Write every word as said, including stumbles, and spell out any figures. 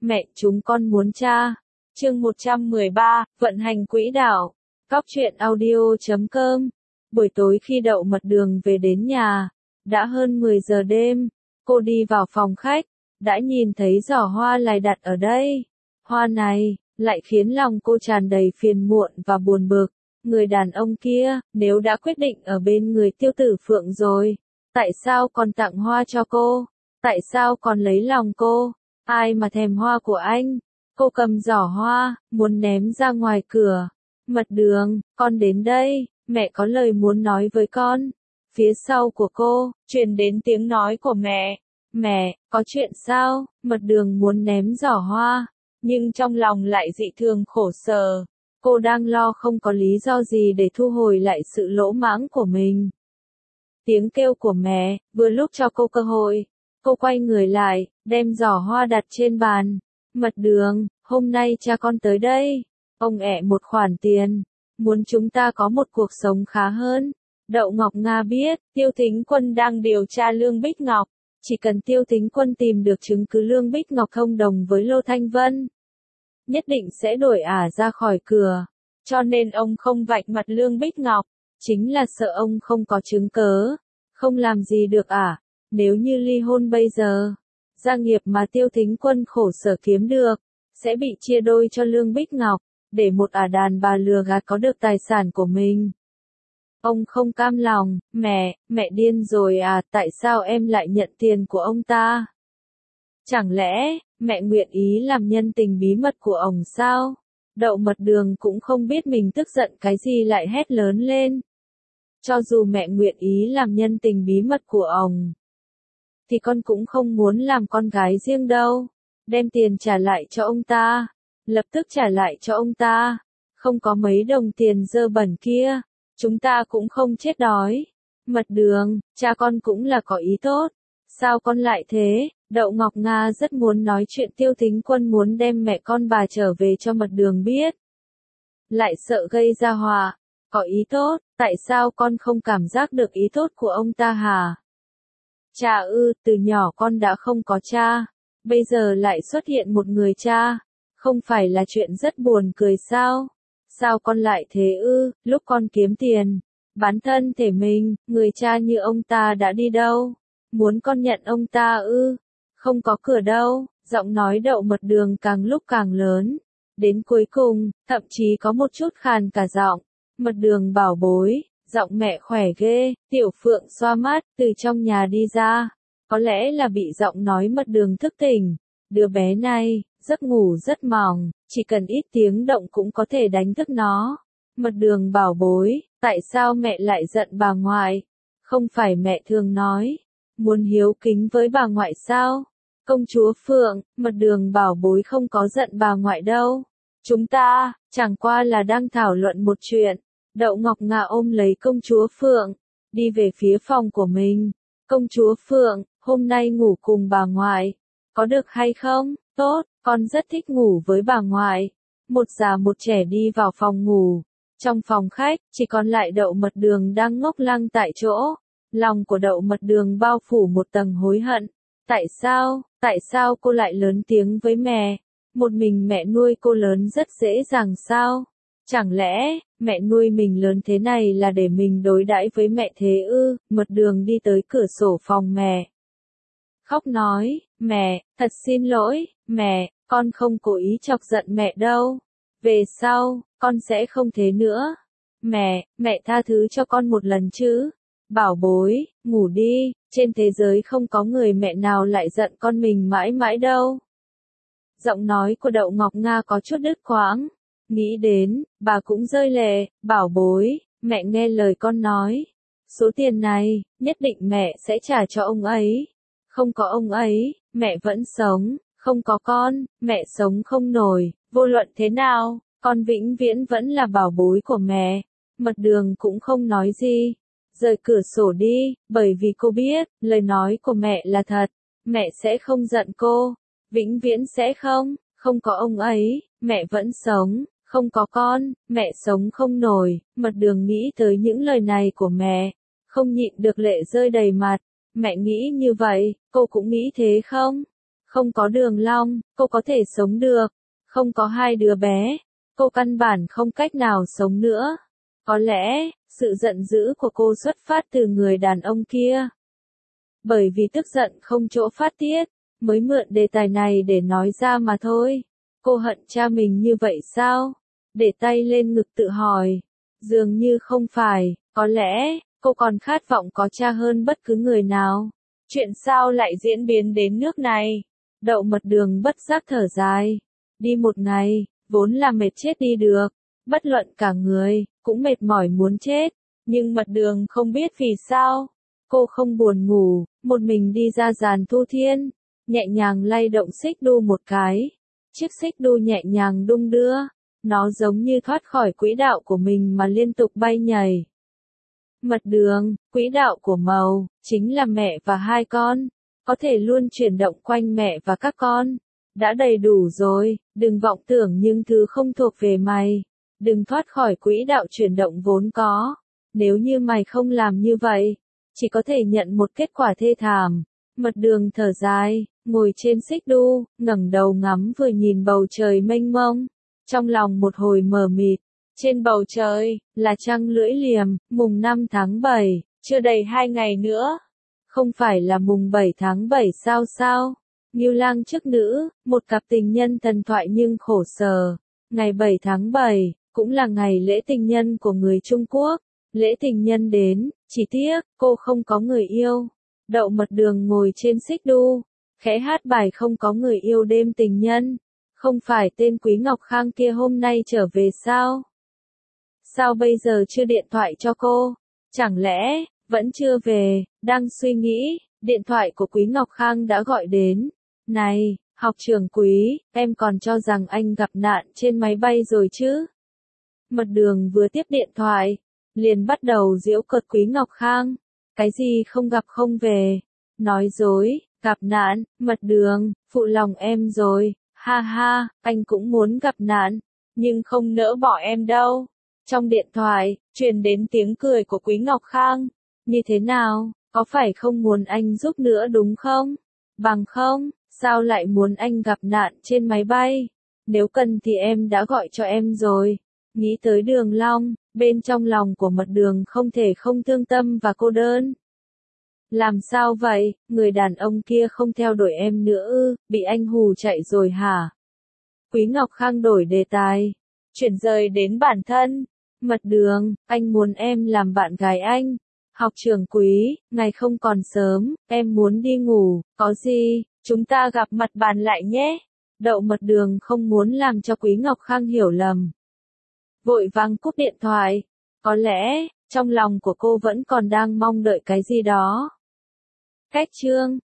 Mẹ, chúng con muốn cha. Chương một trăm mười ba, vận hành quỹ đạo. Cóc truyện audio chấm com. Buổi tối khi Đậu Mật Đường về đến nhà, đã hơn mười giờ đêm, cô đi vào phòng khách, đã nhìn thấy giỏ hoa lại đặt ở đây. Hoa này, lại khiến lòng cô tràn đầy phiền muộn và buồn bực. Người đàn ông kia, nếu đã quyết định ở bên người Tiêu Tử Phượng rồi, tại sao còn tặng hoa cho cô? Tại sao còn lấy lòng cô? Ai mà thèm hoa của anh? Cô cầm giỏ hoa, muốn ném ra ngoài cửa. Mật Đường, con đến đây, mẹ có lời muốn nói với con. Phía sau của cô, truyền đến tiếng nói của mẹ. Mẹ, có chuyện sao? Mật Đường muốn ném giỏ hoa, nhưng trong lòng lại dị thường khổ sở. Cô đang lo không có lý do gì để thu hồi lại sự lỗ mãng của mình. Tiếng kêu của mẹ, vừa lúc cho cô cơ hội. Cô quay người lại, đem giỏ hoa đặt trên bàn. Mật Đường, hôm nay cha con tới đây. Ông ẹ một khoản tiền. Muốn chúng ta có một cuộc sống khá hơn. Đậu Ngọc Nga biết, Tiêu Thính Quân đang điều tra Lương Bích Ngọc. Chỉ cần Tiêu Thính Quân tìm được chứng cứ Lương Bích Ngọc thông đồng với Lô Thanh Vân, nhất định sẽ đuổi ả ra khỏi cửa. Cho nên ông không vạch mặt Lương Bích Ngọc, chính là sợ ông không có chứng cớ, không làm gì được ả. Nếu như ly hôn bây giờ, gia nghiệp mà Tiêu Thính Quân khổ sở kiếm được, sẽ bị chia đôi cho Lương Bích Ngọc, để một ả đàn bà lừa gạt có được tài sản của mình. Ông không cam lòng. Mẹ, mẹ điên rồi à, tại sao em lại nhận tiền của ông ta? Chẳng lẽ, mẹ nguyện ý làm nhân tình bí mật của ông sao? Đậu Mật Đường cũng không biết mình tức giận cái gì lại hét lớn lên. Cho dù mẹ nguyện ý làm nhân tình bí mật của ông, thì con cũng không muốn làm con gái riêng đâu. Đem tiền trả lại cho ông ta. Lập tức trả lại cho ông ta. Không có mấy đồng tiền dơ bẩn kia, chúng ta cũng không chết đói. Mật Đường, cha con cũng là có ý tốt. Sao con lại thế? Đậu Ngọc Nga rất muốn nói chuyện Tiêu Thính Quân muốn đem mẹ con bà trở về cho Mật Đường biết. Lại sợ gây ra họa. Có ý tốt, tại sao con không cảm giác được ý tốt của ông ta hả? Cha ư, từ nhỏ con đã không có cha. Bây giờ lại xuất hiện một người cha. Không phải là chuyện rất buồn cười sao? Sao con lại thế ư? Lúc con kiếm tiền, bán thân thể mình, người cha như ông ta đã đi đâu? Muốn con nhận ông ta ư? Không có cửa đâu. Giọng nói Đậu Mật Đường càng lúc càng lớn. Đến cuối cùng, thậm chí có một chút khàn cả giọng. Mật Đường bảo bối, giọng mẹ khỏe ghê. Tiểu Phượng xoa mắt, từ trong nhà đi ra. Có lẽ là bị giọng nói Mật Đường thức tỉnh. Đứa bé này, giấc ngủ rất mỏng, chỉ cần ít tiếng động cũng có thể đánh thức nó. Mật Đường bảo bối, tại sao mẹ lại giận bà ngoại? Không phải mẹ thường nói, muốn hiếu kính với bà ngoại sao? Công chúa Phượng, Mật Đường bảo bối không có giận bà ngoại đâu. Chúng ta, chẳng qua là đang thảo luận một chuyện. Đậu Ngọc Nga ôm lấy công chúa Phượng, đi về phía phòng của mình. Công chúa Phượng, hôm nay ngủ cùng bà ngoại, có được hay không? Tốt, con rất thích ngủ với bà ngoại. Một già một trẻ đi vào phòng ngủ. Trong phòng khách, chỉ còn lại Đậu Mật Đường đang ngốc lăng tại chỗ. Lòng của Đậu Mật Đường bao phủ một tầng hối hận. Tại sao, tại sao cô lại lớn tiếng với mẹ? Một mình mẹ nuôi cô lớn rất dễ dàng sao? Chẳng lẽ, mẹ nuôi mình lớn thế này là để mình đối đãi với mẹ thế ư? Mật Đường đi tới cửa sổ phòng mẹ. Khóc nói, mẹ, thật xin lỗi, mẹ, con không cố ý chọc giận mẹ đâu. Về sau, con sẽ không thế nữa. Mẹ, mẹ tha thứ cho con một lần chứ. Bảo bối, ngủ đi, trên thế giới không có người mẹ nào lại giận con mình mãi mãi đâu. Giọng nói của Đậu Ngọc Nga có chút đứt quãng. Nghĩ đến, bà cũng rơi lệ. Bảo bối, mẹ nghe lời con nói. Số tiền này, nhất định mẹ sẽ trả cho ông ấy. Không có ông ấy, mẹ vẫn sống. Không có con, mẹ sống không nổi. Vô luận thế nào, con vĩnh viễn vẫn là bảo bối của mẹ. Mật Đường cũng không nói gì. Rời cửa sổ đi, bởi vì cô biết, lời nói của mẹ là thật. Mẹ sẽ không giận cô. Vĩnh viễn sẽ không. Không có ông ấy, mẹ vẫn sống. Không có con, mẹ sống không nổi. Mật Đường nghĩ tới những lời này của mẹ, không nhịn được lệ rơi đầy mặt. Mẹ nghĩ như vậy, cô cũng nghĩ thế không? Không có Đường Long, cô có thể sống được. Không có hai đứa bé, cô căn bản không cách nào sống nữa. Có lẽ, sự giận dữ của cô xuất phát từ người đàn ông kia. Bởi vì tức giận không chỗ phát tiết, mới mượn đề tài này để nói ra mà thôi. Cô hận cha mình như vậy sao? Để tay lên ngực tự hỏi. Dường như không phải, có lẽ, cô còn khát vọng có cha hơn bất cứ người nào. Chuyện sao lại diễn biến đến nước này? Đậu Mật Đường bất giác thở dài. Đi một ngày, vốn là mệt chết đi được. Bất luận cả người, cũng mệt mỏi muốn chết. Nhưng Mật Đường không biết vì sao. Cô không buồn ngủ, một mình đi ra giàn thu thiên. Nhẹ nhàng lay động xích đu một cái. Chiếc xích đu nhẹ nhàng đung đưa. Nó giống như thoát khỏi quỹ đạo của mình mà liên tục bay nhảy. Mật Đường, quỹ đạo của màu, chính là mẹ và hai con. Có thể luôn chuyển động quanh mẹ và các con. Đã đầy đủ rồi, đừng vọng tưởng những thứ không thuộc về mày. Đừng thoát khỏi quỹ đạo chuyển động vốn có. Nếu như mày không làm như vậy, chỉ có thể nhận một kết quả thê thảm. Mật Đường thở dài, ngồi trên xích đu, ngẩng đầu ngắm vừa nhìn bầu trời mênh mông. Trong lòng một hồi mờ mịt. Trên bầu trời, là trăng lưỡi liềm, mùng năm tháng bảy, chưa đầy hai ngày nữa. Không phải là mùng bảy tháng bảy sao sao? Ngưu Lang chức nữ, một cặp tình nhân thần thoại nhưng khổ sở. Ngày bảy tháng bảy, cũng là ngày lễ tình nhân của người Trung Quốc. Lễ tình nhân đến, chỉ tiếc, cô không có người yêu. Đậu Mật Đường ngồi trên xích đu, khẽ hát bài không có người yêu đêm tình nhân. Không phải tên Quý Ngọc Khang kia hôm nay trở về sao? Sao bây giờ chưa điện thoại cho cô? Chẳng lẽ, vẫn chưa về? Đang suy nghĩ, điện thoại của Quý Ngọc Khang đã gọi đến. Này, học trưởng Quý, em còn cho rằng anh gặp nạn trên máy bay rồi chứ? Mật Đường vừa tiếp điện thoại, liền bắt đầu giễu cợt Quý Ngọc Khang. Cái gì không gặp không về? Nói dối, gặp nạn, Mật Đường, phụ lòng em rồi. Ha ha, anh cũng muốn gặp nạn, nhưng không nỡ bỏ em đâu. Trong điện thoại, truyền đến tiếng cười của Quý Ngọc Khang. Như thế nào, có phải không muốn anh giúp nữa đúng không? Bằng không, sao lại muốn anh gặp nạn trên máy bay? Nếu cần thì em đã gọi cho em rồi. Nghĩ tới Đường Long, bên trong lòng của Mật Đường không thể không thương tâm và cô đơn. Làm sao vậy, người đàn ông kia không theo đuổi em nữa ư, bị anh hù chạy rồi hả? Quý Ngọc Khang đổi đề tài, chuyển rời đến bản thân. Mật Đường, anh muốn em làm bạn gái anh. Học trưởng Quý, ngày không còn sớm, em muốn đi ngủ, có gì, chúng ta gặp mặt bàn lại nhé. Đậu Mật Đường không muốn làm cho Quý Ngọc Khang hiểu lầm. Vội vàng cúp điện thoại, có lẽ, trong lòng của cô vẫn còn đang mong đợi cái gì đó. Cách chương